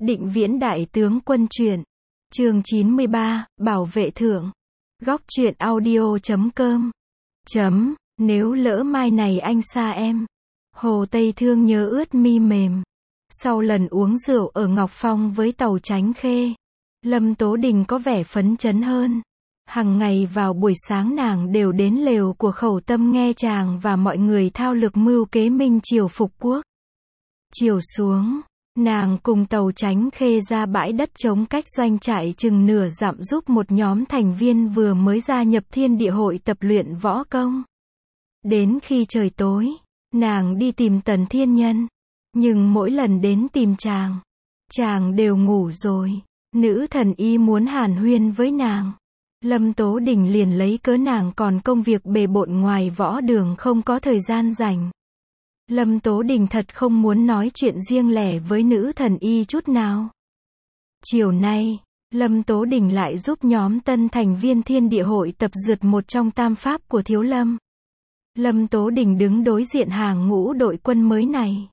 Định Viễn Đại Tướng Quân truyện. Chương 93, Bảo vệ thượng. Góc truyện audio.com. Nếu lỡ mai này anh xa em. Hồ Tây Thương nhớ ướt mi mềm. Sau lần uống rượu ở Ngọc Phong với Tàu Chánh Khê, Lâm Tố Đình có vẻ phấn chấn hơn. Hằng ngày vào buổi sáng nàng đều đến lều của Khẩu Tâm nghe chàng và mọi người thao lược mưu kế minh triều phục quốc. Chiều xuống, nàng cùng Tàu Chánh Khê ra bãi đất trống cách doanh trại chừng nửa dặm giúp một nhóm thành viên vừa mới gia nhập Thiên Địa Hội tập luyện võ công. Đến khi trời tối, nàng đi tìm Tần Thiên Nhân. Nhưng mỗi lần đến tìm chàng đều ngủ rồi. Nữ thần y muốn hàn huyên với nàng. Lâm Tố Đình liền lấy cớ nàng còn công việc bề bộn ngoài võ đường không có thời gian rảnh. Lâm Tố Đình thật không muốn nói chuyện riêng lẻ với nữ thần y chút nào. Chiều nay, Lâm Tố Đình lại giúp nhóm tân thành viên Thiên Địa Hội tập dượt một trong tam pháp của Thiếu Lâm. Lâm Tố Đình đứng đối diện hàng ngũ đội quân mới này.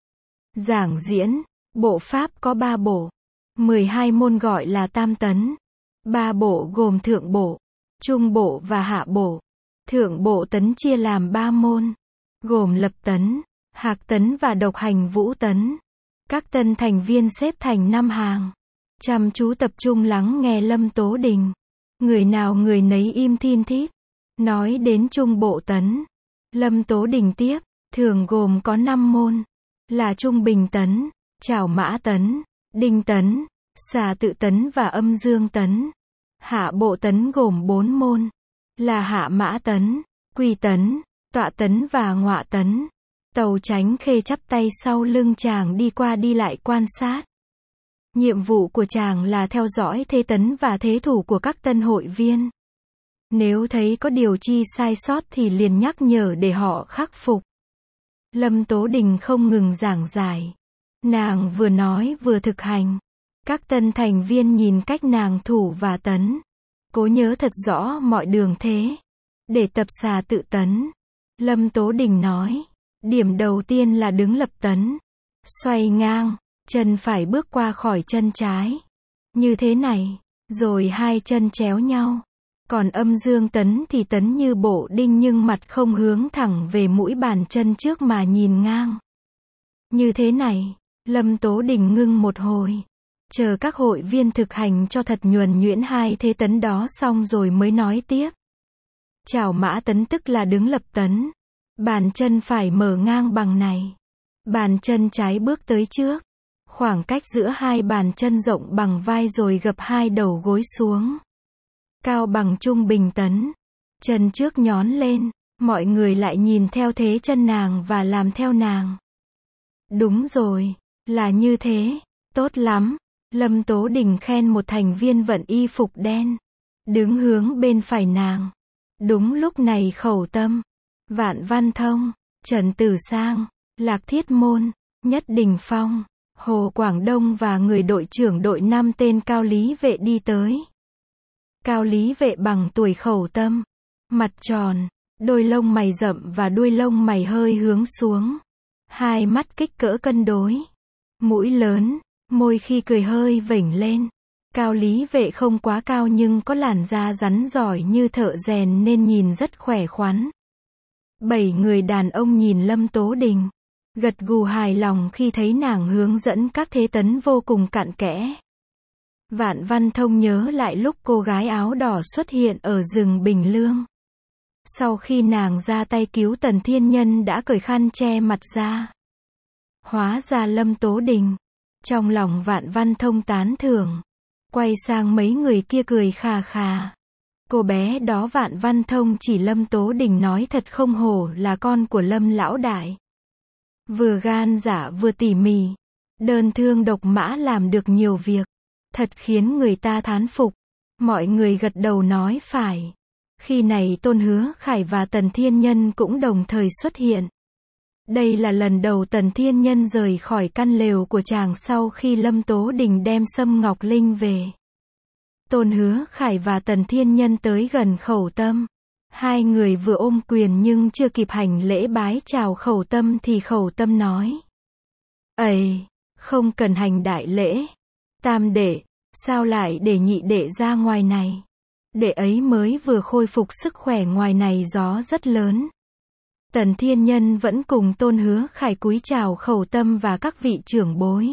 Giảng diễn, bộ pháp có 3 bộ. 12 môn gọi là tam tấn. 3 bộ gồm thượng bộ, trung bộ và hạ bộ. Thượng bộ tấn chia làm 3 môn, gồm lập tấn, hạc tấn và độc hành vũ tấn. Các tân thành viên xếp thành 5 hàng, chăm chú tập trung lắng nghe Lâm Tố Đình. Người nào người nấy im thin thít. Nói đến trung bộ tấn, Lâm Tố Đình tiếp, thường gồm có 5 môn, là trung bình tấn, trảo mã tấn, đinh tấn, xà tự tấn và âm dương tấn. Hạ bộ tấn gồm 4 môn, là hạ mã tấn, quỳ tấn, tọa tấn và ngọa tấn. Tàu Chánh Khê chắp tay sau lưng chàng đi qua đi lại quan sát. Nhiệm vụ của chàng là theo dõi thế tấn và thế thủ của các tân hội viên. Nếu thấy có điều chi sai sót thì liền nhắc nhở để họ khắc phục. Lâm Tố Đình không ngừng giảng giải. Nàng vừa nói vừa thực hành. Các tân thành viên nhìn cách nàng thủ và tấn, cố nhớ thật rõ mọi đường thế. Để tập xà tự tấn, Lâm Tố Đình nói, điểm đầu tiên là đứng lập tấn, xoay ngang, chân phải bước qua khỏi chân trái. Như thế này, rồi 2 chân chéo nhau. Còn âm dương tấn thì tấn như bộ đinh nhưng mặt không hướng thẳng về mũi bàn chân trước mà nhìn ngang. Như thế này, Lâm Tố Đình ngưng một hồi. Chờ các hội viên thực hành cho thật nhuần nhuyễn 2 thế tấn đó xong rồi mới nói tiếp. Trảo mã tấn tức là đứng lập tấn. Bàn chân phải mở ngang bằng này. Bàn chân trái bước tới trước. Khoảng cách giữa 2 bàn chân rộng bằng vai rồi gập 2 đầu gối xuống. Cao bằng trung bình tấn. Chân trước nhón lên. Mọi người lại nhìn theo thế chân nàng và làm theo nàng. Đúng rồi, là như thế. Tốt lắm. Lâm Tố Đình khen một thành viên vận y phục đen, đứng hướng bên phải nàng. Đúng lúc này Khẩu Tâm, Vạn Văn Thông, Trần Tử Sang, Lạc Thiết Môn, Nhất Đình Phong, Hồ Quảng Đông và người đội trưởng đội 5 tên Cao Lý Vệ đi tới. Cao Lý Vệ bằng tuổi Khẩu Tâm, mặt tròn, đôi lông mày rậm và đuôi lông mày hơi hướng xuống. 2 mắt kích cỡ cân đối, mũi lớn. Môi khi cười hơi vểnh lên. Cao Lý Vệ không quá cao nhưng có làn da rắn giỏi như thợ rèn nên nhìn rất khỏe khoắn. 7 người đàn ông nhìn Lâm Tố Đình, gật gù hài lòng khi thấy nàng hướng dẫn các thế tấn vô cùng cặn kẽ. Vạn Văn Thông nhớ lại lúc cô gái áo đỏ xuất hiện ở rừng Bình Lương. Sau khi nàng ra tay cứu Tần Thiên Nhân đã cởi khăn che mặt ra. Hóa ra Lâm Tố Đình. Trong lòng Vạn Văn Thông tán thưởng. Quay sang mấy người kia cười khà khà. Cô bé đó Vạn Văn Thông chỉ Lâm Tố Đình nói thật không hổ là con của Lâm lão đại. Vừa gan dạ vừa tỉ mỉ. Đơn thương độc mã làm được nhiều việc. Thật khiến người ta thán phục. Mọi người gật đầu nói phải. Khi này Tôn Hứa Khải và Tần Thiên Nhân cũng đồng thời xuất hiện. Đây là lần đầu Tần Thiên Nhân rời khỏi căn lều của chàng sau khi Lâm Tố Đình đem Sâm Ngọc Linh về. Tôn Hứa Khải và Tần Thiên Nhân tới gần Khẩu Tâm. 2 người vừa ôm quyền nhưng chưa kịp hành lễ bái chào Khẩu Tâm thì Khẩu Tâm nói. Ây, không cần hành đại lễ. Tam đệ, sao lại để nhị đệ ra ngoài này? Đệ ấy mới vừa khôi phục sức khỏe, ngoài này gió rất lớn. Tần Thiên Nhân vẫn cùng Tôn Hứa Khải cúi chào Khẩu Tâm và các vị trưởng bối.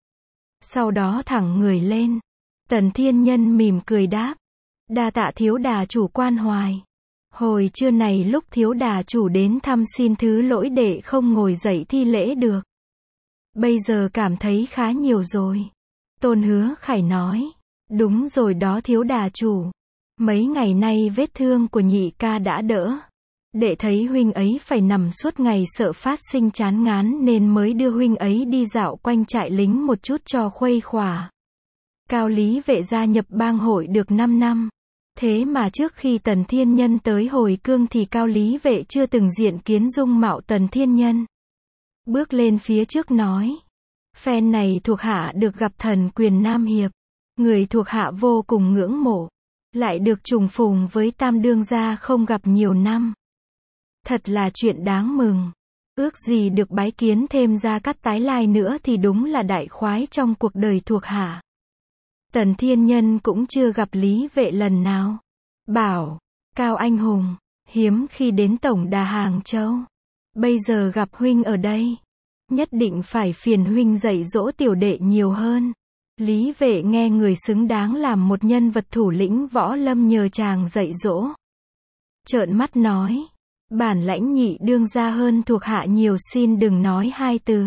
Sau đó thẳng người lên. Tần Thiên Nhân mỉm cười đáp. Đa tạ thiếu đà chủ quan hoài. Hồi trưa này lúc thiếu đà chủ đến thăm xin thứ lỗi đệ không ngồi dậy thi lễ được. Bây giờ cảm thấy khá nhiều rồi. Tôn Hứa Khải nói. Đúng rồi đó thiếu đà chủ. Mấy ngày nay vết thương của nhị ca đã đỡ. Đệ thấy huynh ấy phải nằm suốt ngày sợ phát sinh chán ngán nên mới đưa huynh ấy đi dạo quanh trại lính một chút cho khuây khỏa. Cao Lý Vệ gia nhập bang hội được 5 năm. Thế mà trước khi Tần Thiên Nhân tới hồi cương thì Cao Lý Vệ chưa từng diện kiến dung mạo Tần Thiên Nhân. Bước lên phía trước nói. Phen này thuộc hạ được gặp thần quyền Nam Hiệp. Người thuộc hạ vô cùng ngưỡng mộ. Lại được trùng phùng với Tam đương gia không gặp nhiều năm. Thật là chuyện đáng mừng. Ước gì được bái kiến thêm Gia Cát tái lai nữa thì đúng là đại khoái trong cuộc đời thuộc hạ. Tần Thiên Nhân cũng chưa gặp Lý Vệ lần nào. Bảo, Cao anh hùng, hiếm khi đến tổng đà Hàng Châu. Bây giờ gặp huynh ở đây. Nhất định phải phiền huynh dạy dỗ tiểu đệ nhiều hơn. Lý Vệ nghe người xứng đáng làm một nhân vật thủ lĩnh võ lâm nhờ chàng dạy dỗ. Trợn mắt nói. Bản lãnh nhị đương gia hơn thuộc hạ nhiều, xin đừng nói hai từ.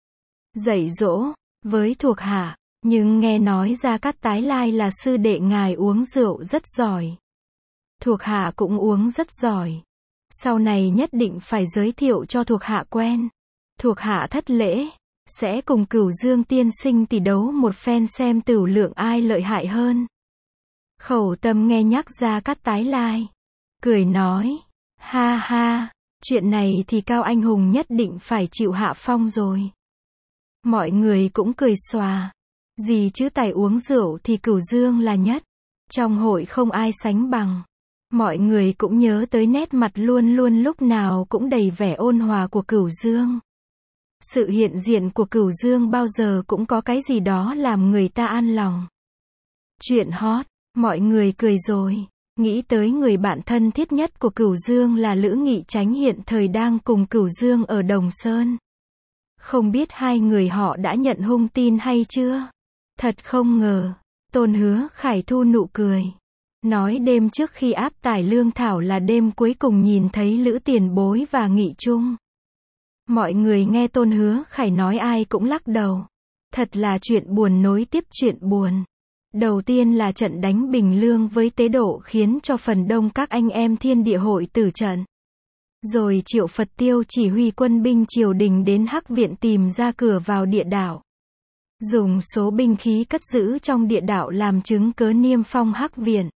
Dạy dỗ, với thuộc hạ, nhưng nghe nói Gia Cát tái lai là sư đệ ngài uống rượu rất giỏi. Thuộc hạ cũng uống rất giỏi. Sau này nhất định phải giới thiệu cho thuộc hạ quen. Thuộc hạ thất lễ, sẽ cùng Cửu Dương tiên sinh tỷ đấu một phen xem tửu lượng ai lợi hại hơn. Khẩu Tâm nghe nhắc Gia Cát tái lai, cười nói. Ha ha, chuyện này thì Cao anh hùng nhất định phải chịu hạ phong rồi. Mọi người cũng cười xòa. Gì chứ tài uống rượu thì Cửu Dương là nhất. Trong hội không ai sánh bằng. Mọi người cũng nhớ tới nét mặt luôn luôn lúc nào cũng đầy vẻ ôn hòa của Cửu Dương. Sự hiện diện của Cửu Dương bao giờ cũng có cái gì đó làm người ta an lòng. Chuyện hot, mọi người cười rồi. Nghĩ tới người bạn thân thiết nhất của Cửu Dương là Lữ Nghị Chánh hiện thời đang cùng Cửu Dương ở Đồng Sơn. Không biết hai người họ đã nhận hung tin hay chưa? Thật không ngờ. Tôn Hứa Khải thu nụ cười. Nói đêm trước khi áp tải lương thảo là đêm cuối cùng nhìn thấy Lữ tiền bối và Nghị Trung. Mọi người nghe Tôn Hứa Khải nói ai cũng lắc đầu. Thật là chuyện buồn nối tiếp chuyện buồn. Đầu tiên là trận đánh Bình Lương với Tế Độ khiến cho phần đông các anh em Thiên Địa hội tử trận. Rồi Triệu Phật Tiêu chỉ huy quân binh triều đình đến Hắc Viện tìm ra cửa vào địa đạo. Dùng số binh khí cất giữ trong địa đạo làm chứng cớ niêm phong Hắc Viện.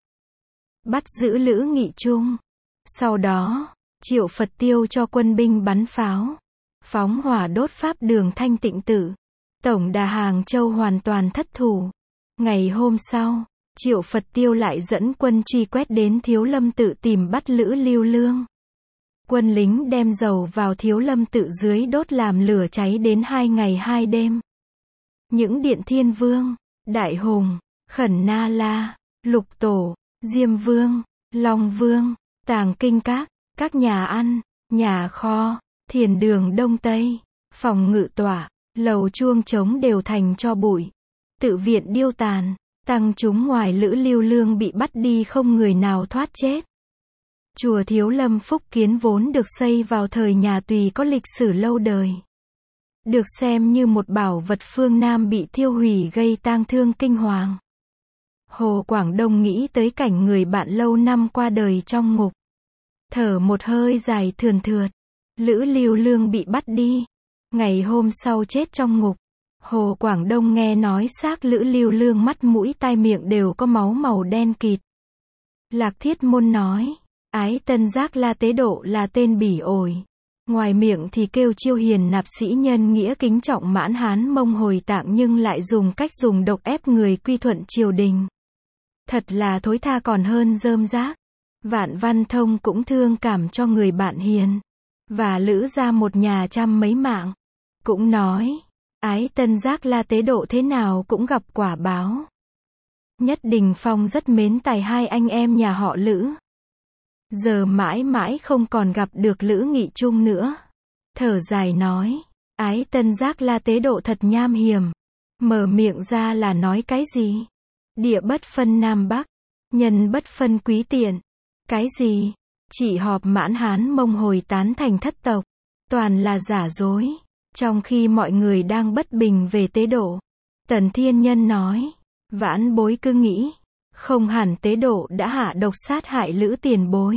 Bắt giữ Lữ Nghị Trung. Sau đó, Triệu Phật Tiêu cho quân binh bắn pháo. Phóng hỏa đốt pháp đường Thanh Tịnh Tự. Tổng đà Hàng Châu hoàn toàn thất thủ. Ngày hôm sau, Triệu Phật Tiêu lại dẫn quân truy quét đến Thiếu Lâm Tự tìm bắt Lữ Lưu Lương. Quân lính đem dầu vào Thiếu Lâm Tự dưới đốt làm lửa cháy đến 2 ngày 2 đêm. Những điện Thiên Vương, Đại Hùng, Khẩn Na La, Lục Tổ, Diêm Vương, Long Vương, Tàng Kinh các nhà ăn, nhà kho, thiền đường Đông Tây, phòng ngự tọa, lầu chuông trống đều thành tro bụi. Tự viện điêu tàn, tăng chúng ngoài Lữ Lưu Lương bị bắt đi không người nào thoát chết. Chùa Thiếu Lâm Phúc Kiến vốn được xây vào thời nhà Tùy có lịch sử lâu đời. Được xem như một bảo vật phương Nam bị thiêu hủy gây tang thương kinh hoàng. Hồ Quảng Đông nghĩ tới cảnh người bạn lâu năm qua đời trong ngục. Thở một hơi dài thườn thượt. Lữ Lưu Lương bị bắt đi. Ngày hôm sau chết trong ngục. Hồ Quảng Đông nghe nói xác Lữ Lưu Lương mắt mũi tai miệng đều có máu màu đen kịt. Lạc Thiết Môn nói, Ái Tân Giác La Tế Độ là tên bỉ ổi. Ngoài miệng thì kêu chiêu hiền nạp sĩ nhân nghĩa kính trọng mãn Hán Mông Hồi Tạng nhưng lại dùng cách dùng độc ép người quy thuận triều đình. Thật là thối tha còn hơn rơm rác. Vạn Văn Thông cũng thương cảm cho người bạn hiền. Và Lữ ra một nhà trăm mấy mạng. Cũng nói, Ái Tân Giác La tế độ thế nào cũng gặp quả báo. Nhất Đình Phong rất mến tài hai anh em nhà họ Lữ. Giờ mãi mãi không còn gặp được Lữ Nghị Trung nữa. Thở dài nói, Ái Tân Giác La tế độ thật nham hiểm. Mở miệng ra là nói cái gì? Địa bất phân Nam Bắc, nhân bất phân quý tiện. Cái gì? Chỉ họp Mãn Hán Mông hồi tán thành thất tộc. Toàn là giả dối. Trong khi mọi người đang bất bình về tế độ, Tần Thiên Nhân nói, vãn bối cứ nghĩ, không hẳn tế độ đã hạ độc sát hại Lữ tiền bối.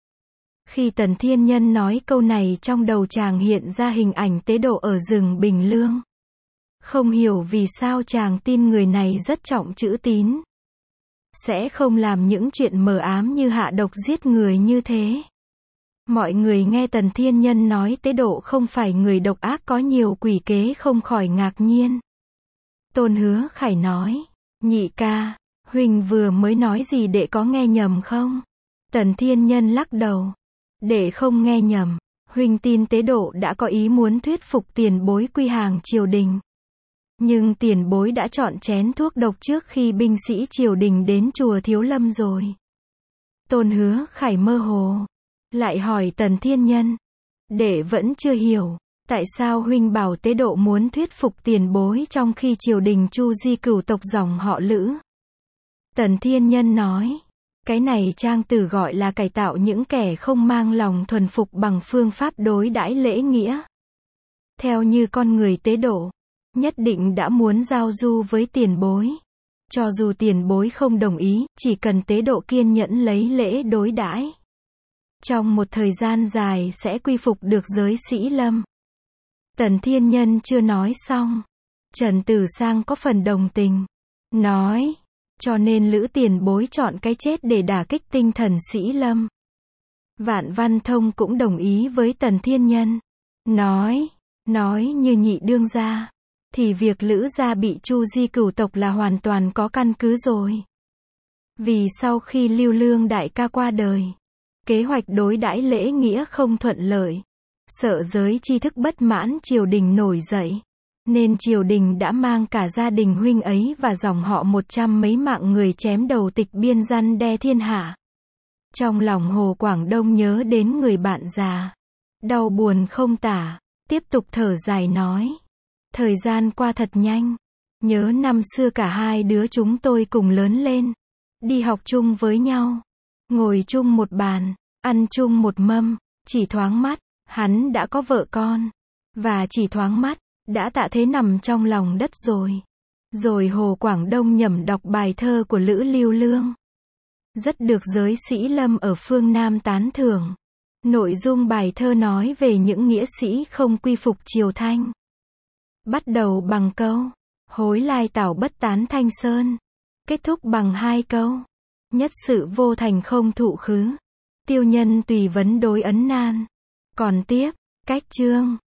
Khi Tần Thiên Nhân nói câu này, trong đầu chàng hiện ra hình ảnh tế độ ở rừng Bình Lương. Không hiểu vì sao chàng tin người này rất trọng chữ tín, sẽ không làm những chuyện mờ ám như hạ độc giết người như thế. Mọi người nghe Tần Thiên Nhân nói tế độ không phải người độc ác có nhiều quỷ kế không khỏi ngạc nhiên. Tôn Hứa Khải nói, nhị ca, huynh vừa mới nói gì đệ có nghe nhầm không? Tần Thiên Nhân lắc đầu, đệ không nghe nhầm, huynh tin tế độ đã có ý muốn thuyết phục tiền bối quy hàng triều đình. Nhưng tiền bối đã chọn chén thuốc độc trước khi binh sĩ triều đình đến chùa Thiếu Lâm rồi. Tôn Hứa Khải mơ hồ, lại hỏi Tần Thiên Nhân, đệ vẫn chưa hiểu, tại sao huynh bảo tế độ muốn thuyết phục tiền bối trong khi triều đình chu di cửu tộc dòng họ Lữ. Tần Thiên Nhân nói, cái này Trang Tử gọi là cải tạo những kẻ không mang lòng thuần phục bằng phương pháp đối đãi lễ nghĩa. Theo như con người tế độ, nhất định đã muốn giao du với tiền bối. Cho dù tiền bối không đồng ý, chỉ cần tế độ kiên nhẫn lấy lễ đối đãi, trong một thời gian dài sẽ quy phục được giới sĩ lâm. Tần Thiên Nhân chưa nói xong, Trần Tử Sang có phần đồng tình, nói, cho nên Lữ tiền bối chọn cái chết để đả kích tinh thần sĩ lâm. Vạn Văn Thông cũng đồng ý với Tần Thiên Nhân, nói như nhị đương gia, thì việc Lữ gia bị chu di cửu tộc là hoàn toàn có căn cứ rồi. Vì sau khi Lưu Lương đại ca qua đời, kế hoạch đối đãi lễ nghĩa không thuận lợi, sợ giới tri thức bất mãn triều đình nổi dậy, nên triều đình đã mang cả gia đình huynh ấy và dòng họ 100 mấy mạng người chém đầu tịch biên răn đe thiên hạ. Trong lòng Hồ Quảng Đông nhớ đến người bạn già, đau buồn không tả, tiếp tục thở dài nói, thời gian qua thật nhanh, nhớ năm xưa cả hai đứa chúng tôi cùng lớn lên, đi học chung với nhau, ngồi chung một bàn, ăn chung một mâm, chỉ thoáng mắt, hắn đã có vợ con, và chỉ thoáng mắt, đã tạ thế nằm trong lòng đất rồi. Rồi Hồ Quảng Đông nhẩm đọc bài thơ của Lữ Lưu Lương, rất được giới sĩ lâm ở phương Nam tán thưởng. Nội dung bài thơ nói về những nghĩa sĩ không quy phục triều Thanh. Bắt đầu bằng câu, hối lai tảo bất tán Thanh Sơn. Kết thúc bằng hai câu, nhất sự vô thành không thụ khứ. Tiêu nhân tùy vấn đối ấn nan. Còn tiếp, cách chương.